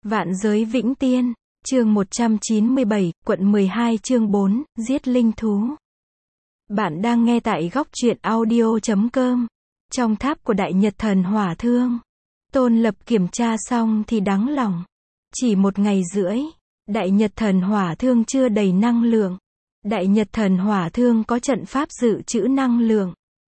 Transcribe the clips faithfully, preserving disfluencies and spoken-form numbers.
Vạn giới vĩnh tiên, chương một trăm chín mươi bảy, quận mười hai chương bốn, giết linh thú. Bạn đang nghe tại góc truyện audio chấm com. Trong tháp của Đại Nhật Thần Hỏa Thương, Tôn Lập kiểm tra xong thì đắng lòng. Chỉ một ngày rưỡi, Đại Nhật Thần Hỏa Thương chưa đầy năng lượng. Đại Nhật Thần Hỏa Thương có trận pháp dự trữ năng lượng.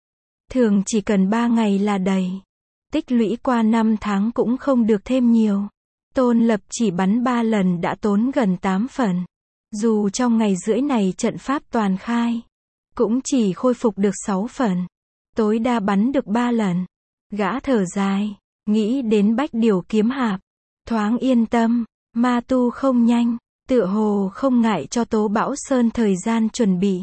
Thường chỉ cần ba ngày là đầy. Tích lũy qua năm tháng cũng không được thêm nhiều. Tôn Lập chỉ bắn ba lần đã tốn gần tám phần. Dù trong ngày rưỡi này trận pháp toàn khai, cũng chỉ khôi phục được sáu phần. Tối đa bắn được ba lần. Gã thở dài, nghĩ đến Bách Điều kiếm hạp. Thoáng yên tâm, ma tu không nhanh, tựa hồ không ngại cho Tố Bão Sơn thời gian chuẩn bị.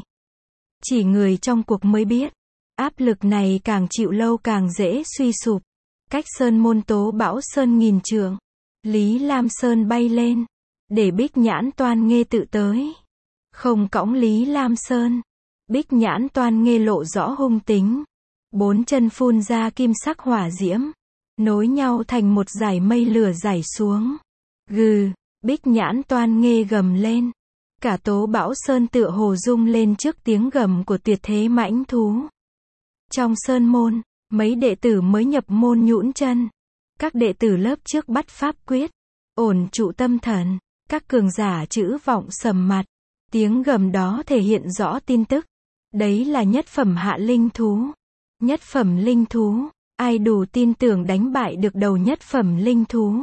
Chỉ người trong cuộc mới biết, áp lực này càng chịu lâu càng dễ suy sụp. Cách sơn môn Tố Bão Sơn nghìn trượng, Lý Lam Sơn bay lên, để Bích Nhãn Toan Nghê tự tới. Không cõng Lý Lam Sơn, Bích Nhãn Toan Nghê lộ rõ hung tính. Bốn chân phun ra kim sắc hỏa diễm, nối nhau thành một dải mây lửa rải xuống. Gừ, Bích Nhãn Toan Nghê gầm lên. Cả Tố Bão Sơn tựa hồ rung lên trước tiếng gầm của tuyệt thế mãnh thú. Trong sơn môn, mấy đệ tử mới nhập môn nhũn chân. Các đệ tử lớp trước bắt pháp quyết, ổn trụ tâm thần. Các cường giả chữ vọng sầm mặt. Tiếng gầm đó thể hiện rõ tin tức. Đấy là nhất phẩm hạ linh thú. Nhất phẩm linh thú, ai đủ tin tưởng đánh bại được đầu nhất phẩm linh thú?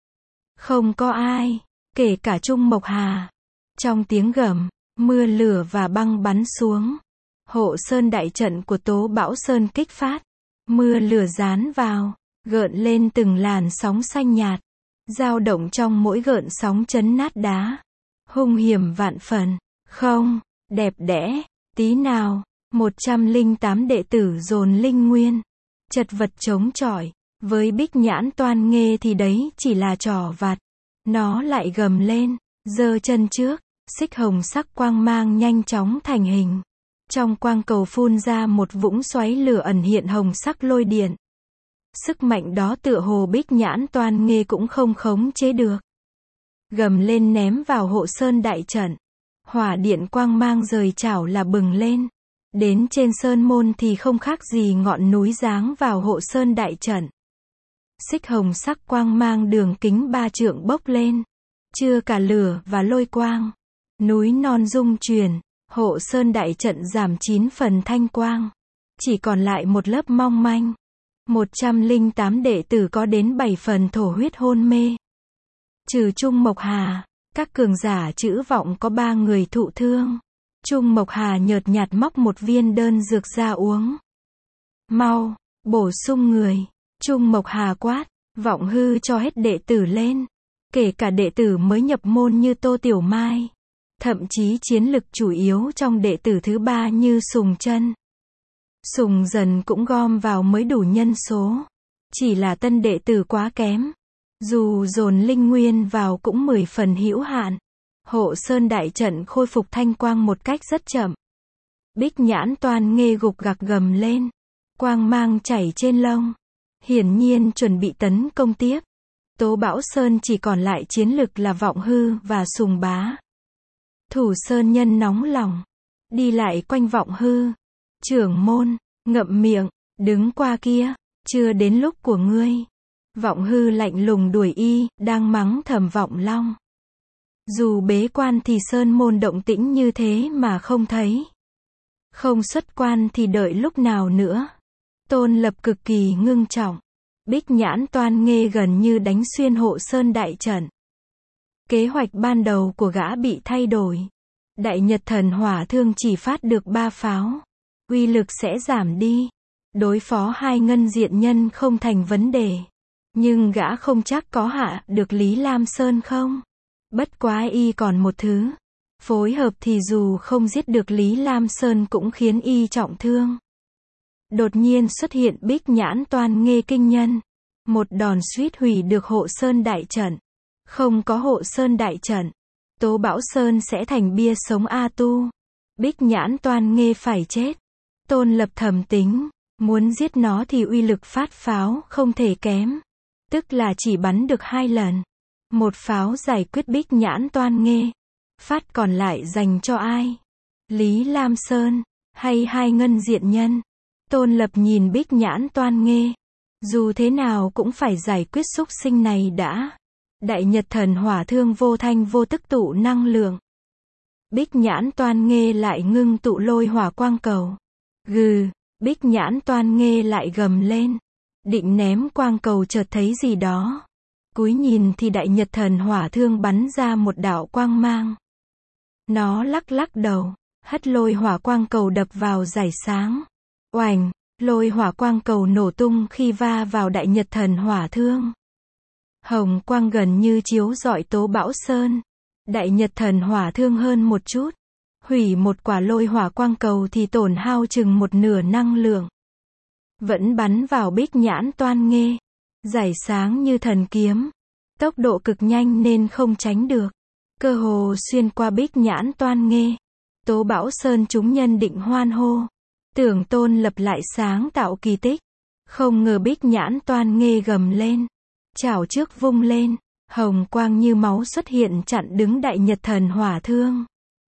Không có ai, kể cả Trung Mộc Hà. Trong tiếng gầm, mưa lửa và băng bắn xuống. Hộ sơn đại trận của Tố Bão Sơn kích phát. Mưa lửa dán vào, gợn lên từng làn sóng xanh nhạt. Dao động trong mỗi gợn sóng chấn nát đá. Hung hiểm vạn phần, không, đẹp đẽ, tí nào. một trăm lẻ tám đệ tử dồn linh nguyên. Chật vật chống chọi. Với Bích Nhãn Toan Nghê thì đấy chỉ là trò vặt. Nó lại gầm lên, giơ chân trước. Xích hồng sắc quang mang nhanh chóng thành hình. Trong quang cầu phun ra một vũng xoáy lửa ẩn hiện hồng sắc lôi điện. Sức mạnh đó tựa hồ Bích Nhãn Toan Nghê cũng không khống chế được. Gầm lên ném vào hộ sơn đại trận. Hỏa điện quang mang rời chảo là bừng lên. Đến trên sơn môn thì không khác gì ngọn núi giáng vào hộ sơn đại trận. Xích hồng sắc quang mang đường kính ba trượng bốc lên. Chưa cả lửa và lôi quang. Núi non rung chuyển, hộ sơn đại trận giảm chín phần thanh quang. Chỉ còn lại một lớp mong manh. một trăm lẻ tám đệ tử có đến bảy phần thổ huyết hôn mê. Trừ Trung Mộc Hà, các cường giả chữ vọng có ba người thụ thương. Trung Mộc Hà nhợt nhạt móc một viên đơn dược ra uống. Mau, bổ sung người. Trung Mộc Hà quát, Vọng Hư cho hết đệ tử lên. Kể cả đệ tử mới nhập môn như Tô Tiểu Mai. Thậm chí chiến lực chủ yếu trong đệ tử thứ ba như Sùng Chân. Sùng Dần cũng gom vào mới đủ nhân số. Chỉ là tân đệ tử quá kém. Dù dồn linh nguyên vào cũng mười phần hữu hạn. Hộ sơn đại trận khôi phục thanh quang một cách rất chậm. Bích Nhãn Toan Nghê gục gặc gầm lên. Quang mang chảy trên lông. Hiển nhiên chuẩn bị tấn công tiếp. Tố Bão Sơn chỉ còn lại chiến lực là Vọng Hư và Sùng Bá. Thủ sơn nhân nóng lòng. Đi lại quanh Vọng Hư. Trưởng môn, ngậm miệng, đứng qua kia. Chưa đến lúc của ngươi. Vọng Hư lạnh lùng đuổi y, đang mắng thầm Vọng Long. Dù bế quan thì sơn môn động tĩnh như thế mà không thấy. Không xuất quan thì đợi lúc nào nữa. Tôn Lập cực kỳ ngưng trọng. Bích Nhãn Toan Nghê gần như đánh xuyên hộ sơn đại trận. Kế hoạch ban đầu của gã bị thay đổi. Đại Nhật Thần Hỏa Thương chỉ phát được ba pháo. Uy lực sẽ giảm đi. Đối phó hai ngân diện nhân không thành vấn đề. Nhưng gã không chắc có hạ được Lý Lam Sơn không? Bất quá y còn một thứ. Phối hợp thì dù không giết được Lý Lam Sơn cũng khiến y trọng thương. Đột nhiên xuất hiện Bích Nhãn Toan Nghê kinh nhân. Một đòn suýt hủy được hộ sơn đại trận. Không có hộ sơn đại trận, Tố Bão Sơn sẽ thành bia sống A tu. Bích Nhãn Toan Nghê phải chết. Tôn Lập thầm tính, muốn giết nó thì uy lực phát pháo không thể kém. Tức là chỉ bắn được hai lần. Một pháo giải quyết Bích Nhãn Toan Nghê. Phát còn lại dành cho ai? Lý Lam Sơn, hay hai ngân diện nhân? Tôn Lập nhìn Bích Nhãn Toan Nghê. Dù thế nào cũng phải giải quyết xúc sinh này đã. Đại Nhật Thần Hỏa Thương vô thanh vô tức tụ năng lượng. Bích Nhãn Toan Nghê lại ngưng tụ lôi hỏa quang cầu. Gừ, Bích Nhãn Toan Nghê lại gầm lên. Định ném quang cầu chợt thấy gì đó. Cúi nhìn thì Đại Nhật Thần Hỏa Thương bắn ra một đạo quang mang. Nó lắc lắc đầu, hất lôi hỏa quang cầu đập vào rải sáng. Oành, lôi hỏa quang cầu nổ tung khi va vào Đại Nhật Thần Hỏa Thương. Hồng quang gần như chiếu rọi Tố Bão Sơn. Đại Nhật Thần Hỏa Thương hơn một chút. Hủy một quả lôi hỏa quang cầu thì tổn hao chừng một nửa năng lượng. Vẫn bắn vào Bích Nhãn Toan Nghê. Rải sáng như thần kiếm. Tốc độ cực nhanh nên không tránh được. Cơ hồ xuyên qua Bích Nhãn Toan Nghê. Tố Bão Sơn chúng nhân định hoan hô. Tưởng Tôn Lập lại sáng tạo kỳ tích. Không ngờ Bích Nhãn Toan Nghê gầm lên. Chảo trước vung lên. Hồng quang như máu xuất hiện chặn đứng Đại Nhật Thần Hỏa Thương.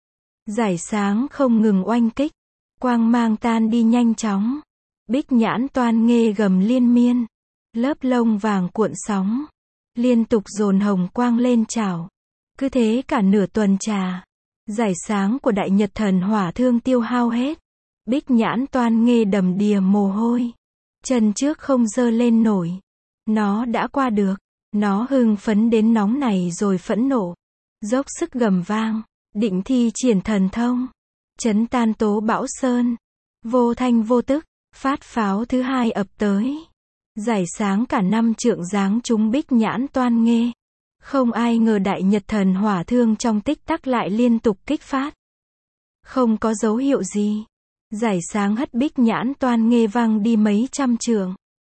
Rải sáng không ngừng oanh kích. Quang mang tan đi nhanh chóng. Bích Nhãn Toan Nghê gầm liên miên. Lớp lông vàng cuộn sóng. Liên tục dồn hồng quang lên chảo. Cứ thế cả nửa tuần trà. Rải sáng của Đại Nhật Thần Hỏa Thương tiêu hao hết. Bích Nhãn Toan Nghê đầm đìa mồ hôi. Chân trước không giơ lên nổi. Nó đã qua được. Nó hưng phấn đến nóng này rồi phẫn nộ. Dốc sức gầm vang. Định thi triển thần thông. Chấn tan Tố Bão Sơn. Vô thanh vô tức. Phát pháo thứ hai ập tới. Rải sáng cả năm trượng giáng trúng Bích Nhãn Toan Nghê. Không ai ngờ Đại Nhật Thần Hỏa Thương trong tích tắc lại liên tục kích phát. Không có dấu hiệu gì. Rải sáng hất Bích Nhãn Toan Nghê văng đi mấy trăm trượng.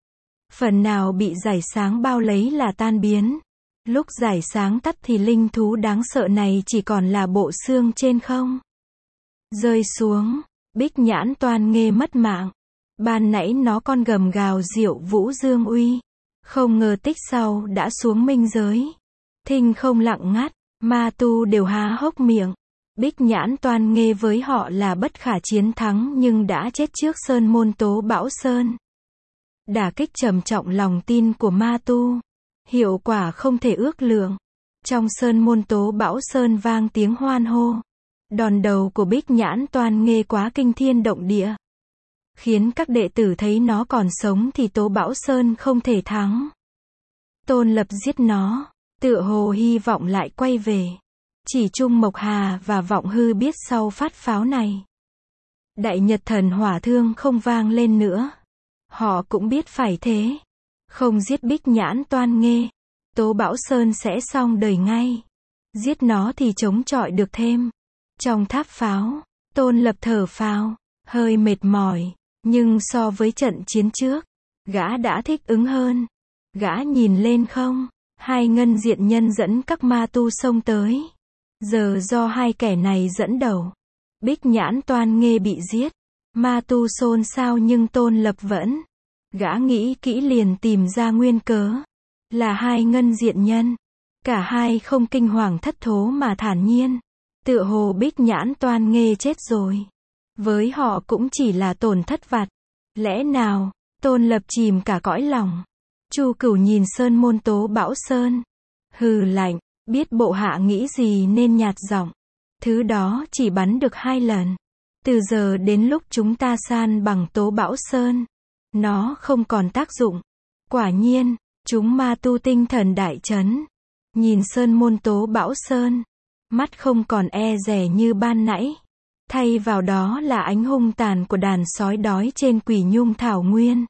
Phần nào bị rải sáng bao lấy là tan biến. Lúc rải sáng tắt thì linh thú đáng sợ này chỉ còn là bộ xương trên không. Rơi xuống, Bích Nhãn Toan Nghê mất mạng. Ban nãy nó còn gầm gào diệu vũ dương uy. Không ngờ tích sau đã xuống minh giới. Thinh không lặng ngắt, ma tu đều há hốc miệng. Bích Nhãn Toan Nghê với họ là bất khả chiến thắng nhưng đã chết trước Sơn Môn Tố Bão Sơn. Đả kích trầm trọng lòng tin của ma tu. Hiệu quả không thể ước lượng. Trong Sơn Môn Tố Bão Sơn vang tiếng hoan hô. Đòn đầu của Bích Nhãn Toan Nghê quá kinh thiên động địa. Khiến các đệ tử thấy nó còn sống thì Tố Bão Sơn không thể thắng. Tôn Lập giết nó. Tựa hồ hy vọng lại quay về. Chỉ Trung Mộc Hà và Vọng Hư biết sau phát pháo này. Đại Nhật Thần Hỏa Thương không vang lên nữa. Họ cũng biết phải thế. Không giết Bích Nhãn Toan Nghê. Tố Bão Sơn sẽ xong đời ngay. Giết nó thì chống chọi được thêm. Trong tháp pháo, Tôn Lập thở phào, hơi mệt mỏi. Nhưng so với trận chiến trước, gã đã thích ứng hơn. Gã nhìn lên không. Hai ngân diện nhân dẫn các ma tu xông tới. Giờ do hai kẻ này dẫn đầu. Bích Nhãn Toan Nghê bị giết. Ma tu xôn xao nhưng Tôn Lập vẫn. Gã nghĩ kỹ liền tìm ra nguyên cớ. Là hai ngân diện nhân. Cả hai không kinh hoàng thất thố mà thản nhiên. Tựa hồ Bích Nhãn Toan Nghê chết rồi. Với họ cũng chỉ là tổn thất vặt. Lẽ nào, Tôn Lập chìm cả cõi lòng. Chu Cửu nhìn Sơn Môn Tố Bão Sơn. Hừ lạnh, biết bộ hạ nghĩ gì nên nhạt giọng. Thứ đó chỉ bắn được hai lần. Từ giờ đến lúc chúng ta san bằng Tố Bão Sơn, nó không còn tác dụng. Quả nhiên, chúng ma tu tinh thần đại chấn. Nhìn Sơn Môn Tố Bão Sơn, mắt không còn e dè như ban nãy. Thay vào đó là ánh hung tàn của đàn sói đói trên Quỷ Nhung Thảo Nguyên.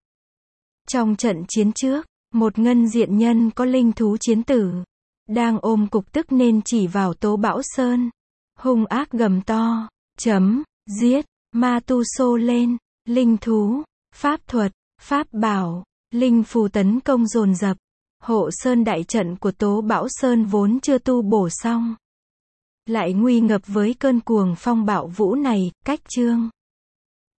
Trong trận chiến trước, một ngân diện nhân có linh thú chiến tử. Đang ôm cục tức nên chỉ vào Tố Bão Sơn. Hung ác gầm to. Chấm, giết, ma tu xô lên. Linh thú, pháp thuật, pháp bảo, linh phù tấn công dồn dập. Hộ sơn đại trận của Tố Bão Sơn vốn chưa tu bổ xong. Lại nguy ngập với cơn cuồng phong bạo vũ này, cách chương.